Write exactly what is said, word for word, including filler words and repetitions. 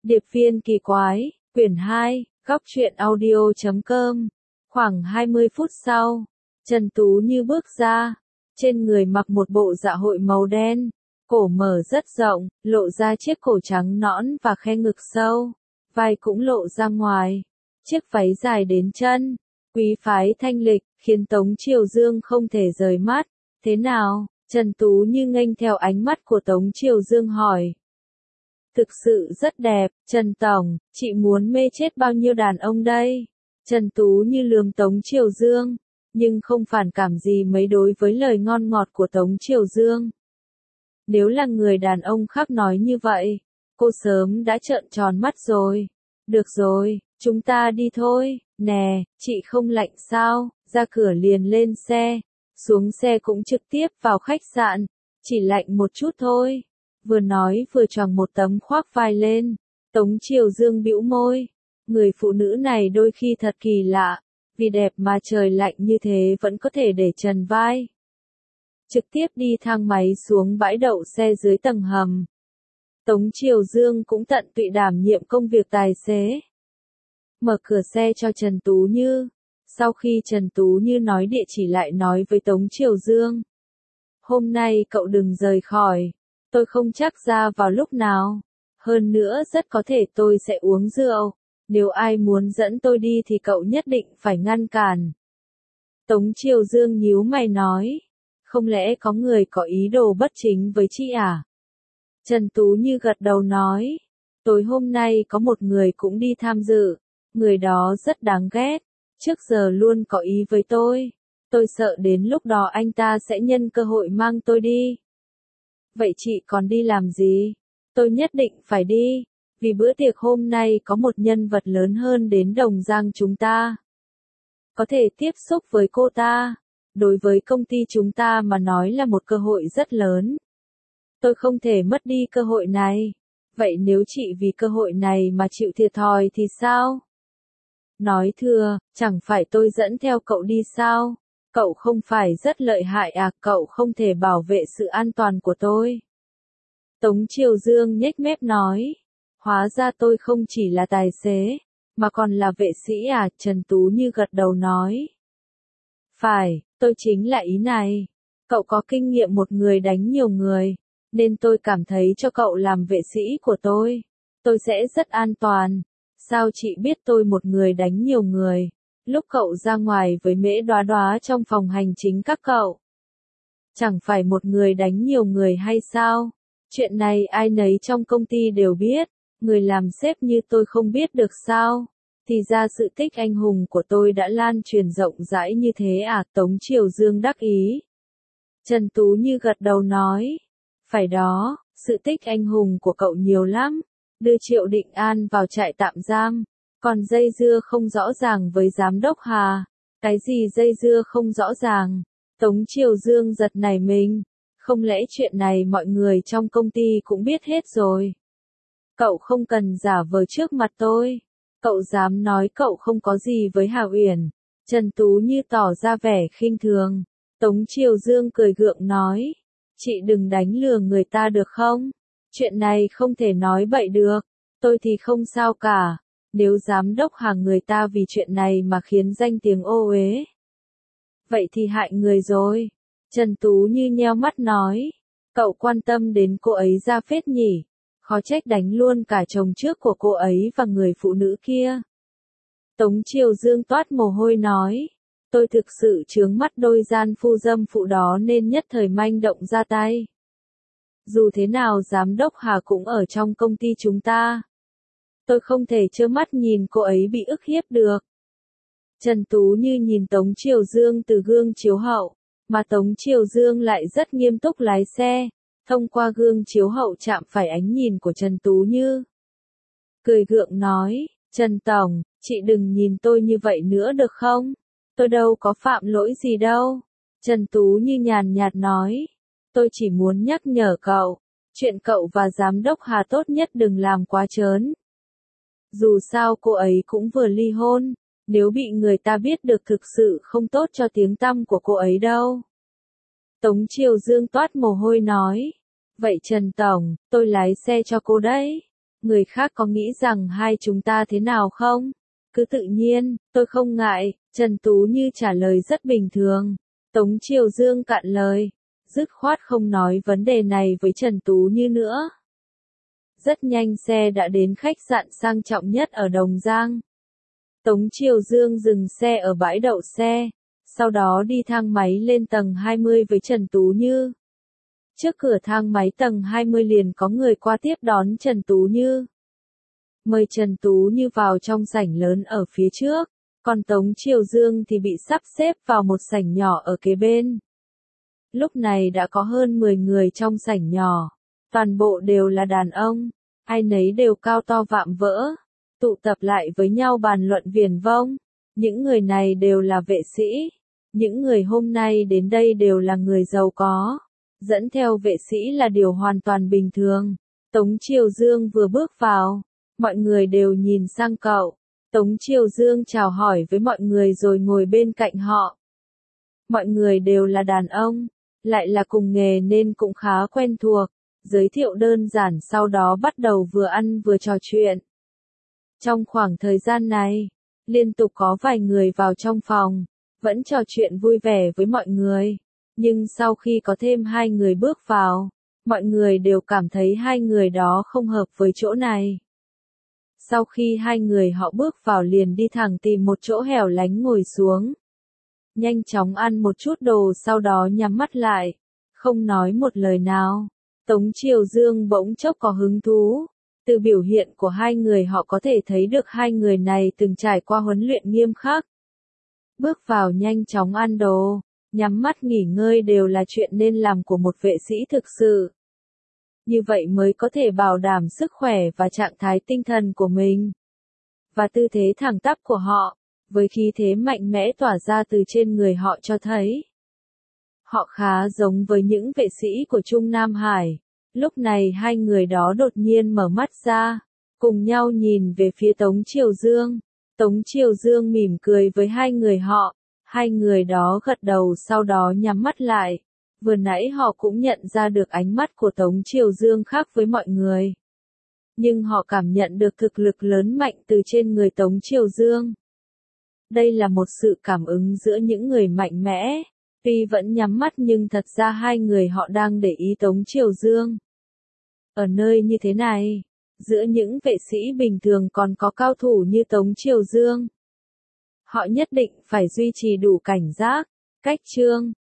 Điệp viên kỳ quái, quyển hai, góc truyện audio chấm com. Khoảng hai mươi phút sau, Trần Tú Như bước ra, trên người mặc một bộ dạ hội màu đen, cổ mở rất rộng, lộ ra chiếc cổ trắng nõn và khe ngực sâu, vai cũng lộ ra ngoài, chiếc váy dài đến chân, quý phái thanh lịch, khiến Tống Triều Dương không thể rời mắt. Thế nào? Trần Tú Như nghênh theo ánh mắt của Tống Triều Dương hỏi. Thực sự rất đẹp, Trần Tổng, chị muốn mê chết bao nhiêu đàn ông đây? Trần Tú Như lườm Tống Triều Dương, nhưng không phản cảm gì mấy đối với lời ngon ngọt của Tống Triều Dương. Nếu là người đàn ông khác nói như vậy, cô sớm đã trợn tròn mắt rồi. Được rồi, chúng ta đi thôi, nè, chị không lạnh sao? Ra cửa liền lên xe, xuống xe cũng trực tiếp vào khách sạn, chỉ lạnh một chút thôi. Vừa nói vừa choàng một tấm khoác vai lên, Tống Triều Dương bĩu môi. Người phụ nữ này đôi khi thật kỳ lạ, vì đẹp mà trời lạnh như thế vẫn có thể để trần vai. Trực tiếp đi thang máy xuống bãi đậu xe dưới tầng hầm. Tống Triều Dương cũng tận tụy đảm nhiệm công việc tài xế. Mở cửa xe cho Trần Tú Như. Sau khi Trần Tú Như nói địa chỉ lại nói với Tống Triều Dương. Hôm nay cậu đừng rời khỏi. Tôi không chắc ra vào lúc nào. Hơn nữa rất có thể tôi sẽ uống rượu. Nếu ai muốn dẫn tôi đi thì cậu nhất định phải ngăn cản. Tống Triều Dương nhíu mày nói. Không lẽ có người có ý đồ bất chính với chị à? Trần Tú Như gật đầu nói. Tối hôm nay có một người cũng đi tham dự. Người đó rất đáng ghét. Trước giờ luôn có ý với tôi. Tôi sợ đến lúc đó anh ta sẽ nhân cơ hội mang tôi đi. Vậy chị còn đi làm gì? Tôi nhất định phải đi. Vì bữa tiệc hôm nay có một nhân vật lớn hơn đến Đồng Giang chúng ta. Có thể tiếp xúc với cô ta. Đối với công ty chúng ta mà nói là một cơ hội rất lớn. Tôi không thể mất đi cơ hội này. Vậy nếu chị vì cơ hội này mà chịu thiệt thòi thì sao? Nói thừa, chẳng phải tôi dẫn theo cậu đi sao? Cậu không phải rất lợi hại à, cậu không thể bảo vệ sự an toàn của tôi. Tống Triều Dương nhếch mép nói. Hóa ra tôi không chỉ là tài xế, mà còn là vệ sĩ à, Trần Tú Như gật đầu nói. Phải, tôi chính là ý này. Cậu có kinh nghiệm một người đánh nhiều người, nên tôi cảm thấy cho cậu làm vệ sĩ của tôi. Tôi sẽ rất an toàn. Sao chị biết tôi một người đánh nhiều người? Lúc cậu ra ngoài với Mễ Đoá Đoá trong phòng hành chính các cậu. Chẳng phải một người đánh nhiều người hay sao? Chuyện này ai nấy trong công ty đều biết. Người làm sếp như tôi không biết được sao? Thì ra sự tích anh hùng của tôi đã lan truyền rộng rãi như thế à? Tống Triều Dương đắc ý. Trần Tú Như gật đầu nói. Phải đó, sự tích anh hùng của cậu nhiều lắm. Đưa Triệu Định An vào trại tạm giam. Còn dây dưa không rõ ràng với giám đốc Hà. Cái gì dây dưa không rõ ràng? Tống Triều Dương giật nảy mình. Không lẽ chuyện này mọi người trong công ty cũng biết hết rồi? Cậu không cần giả vờ trước mặt tôi. Cậu dám nói cậu không có gì với Hà Uyển? Trần Tú Như tỏ ra vẻ khinh thường. Tống Triều Dương cười gượng nói. Chị đừng đánh lừa người ta được không? Chuyện này không thể nói bậy được. Tôi thì không sao cả. Nếu giám đốc Hà người ta vì chuyện này mà khiến danh tiếng ô uế. Vậy thì hại người rồi. Trần Tú Như nheo mắt nói. Cậu quan tâm đến cô ấy ra phết nhỉ? Khó trách đánh luôn cả chồng trước của cô ấy và người phụ nữ kia. Tống Triều Dương toát mồ hôi nói. Tôi thực sự chướng mắt đôi gian phu dâm phụ đó nên nhất thời manh động ra tay. Dù thế nào giám đốc Hà cũng ở trong công ty chúng ta. Tôi không thể trơ mắt nhìn cô ấy bị ức hiếp được. Trần Tú Như nhìn Tống Triều Dương từ gương chiếu hậu, mà Tống Triều Dương lại rất nghiêm túc lái xe, thông qua gương chiếu hậu chạm phải ánh nhìn của Trần Tú Như. Cười gượng nói, Trần Tổng, chị đừng nhìn tôi như vậy nữa được không? Tôi đâu có phạm lỗi gì đâu. Trần Tú Như nhàn nhạt nói, tôi chỉ muốn nhắc nhở cậu, chuyện cậu và giám đốc Hà tốt nhất đừng làm quá trớn. Dù sao cô ấy cũng vừa ly hôn, nếu bị người ta biết được thực sự không tốt cho tiếng tăm của cô ấy đâu. Tống Triều Dương toát mồ hôi nói, vậy Trần Tổng, tôi lái xe cho cô đấy. Người khác có nghĩ rằng hai chúng ta thế nào không? Cứ tự nhiên, tôi không ngại, Trần Tú Như trả lời rất bình thường. Tống Triều Dương cạn lời, dứt khoát không nói vấn đề này với Trần Tú Như nữa. Rất nhanh xe đã đến khách sạn sang trọng nhất ở Đồng Giang. Tống Triều Dương dừng xe ở bãi đậu xe, sau đó đi thang máy lên tầng hai mươi với Trần Tú Như. Trước cửa thang máy tầng hai mươi liền có người qua tiếp đón Trần Tú Như. Mời Trần Tú Như vào trong sảnh lớn ở phía trước, còn Tống Triều Dương thì bị sắp xếp vào một sảnh nhỏ ở kế bên. Lúc này đã có hơn mười người trong sảnh nhỏ, toàn bộ đều là đàn ông, ai nấy đều cao to vạm vỡ, tụ tập lại với nhau bàn luận viển vông. Những người này đều là vệ sĩ, những người hôm nay đến đây đều là người giàu có, dẫn theo vệ sĩ là điều hoàn toàn bình thường. Tống Triều Dương vừa bước vào, mọi người đều nhìn sang cậu. Tống Triều Dương chào hỏi với mọi người rồi ngồi bên cạnh họ. Mọi người đều là đàn ông, lại là cùng nghề nên cũng khá quen thuộc, giới thiệu đơn giản sau đó bắt đầu vừa ăn vừa trò chuyện. Trong khoảng thời gian này, liên tục có vài người vào trong phòng, vẫn trò chuyện vui vẻ với mọi người, nhưng sau khi có thêm hai người bước vào, mọi người đều cảm thấy hai người đó không hợp với chỗ này. Sau khi hai người họ bước vào liền đi thẳng tìm một chỗ hẻo lánh ngồi xuống. Nhanh chóng ăn một chút đồ sau đó nhắm mắt lại, không nói một lời nào. Tống Triều Dương bỗng chốc có hứng thú. Từ biểu hiện của hai người họ có thể thấy được hai người này từng trải qua huấn luyện nghiêm khắc. Bước vào nhanh chóng ăn đồ, nhắm mắt nghỉ ngơi đều là chuyện nên làm của một vệ sĩ thực sự. Như vậy mới có thể bảo đảm sức khỏe và trạng thái tinh thần của mình. Và tư thế thẳng tắp của họ, với khí thế mạnh mẽ tỏa ra từ trên người họ cho thấy. Họ khá giống với những vệ sĩ của Trung Nam Hải. Lúc này hai người đó đột nhiên mở mắt ra, cùng nhau nhìn về phía Tống Triều Dương. Tống Triều Dương mỉm cười với hai người họ, hai người đó gật đầu sau đó nhắm mắt lại. Vừa nãy họ cũng nhận ra được ánh mắt của Tống Triều Dương khác với mọi người. Nhưng họ cảm nhận được thực lực lớn mạnh từ trên người Tống Triều Dương. Đây là một sự cảm ứng giữa những người mạnh mẽ, tuy vẫn nhắm mắt nhưng thật ra hai người họ đang để ý Tống Triều Dương. Ở nơi như thế này, giữa những vệ sĩ bình thường còn có cao thủ như Tống Triều Dương. Họ nhất định phải duy trì đủ cảnh giác, cách chương.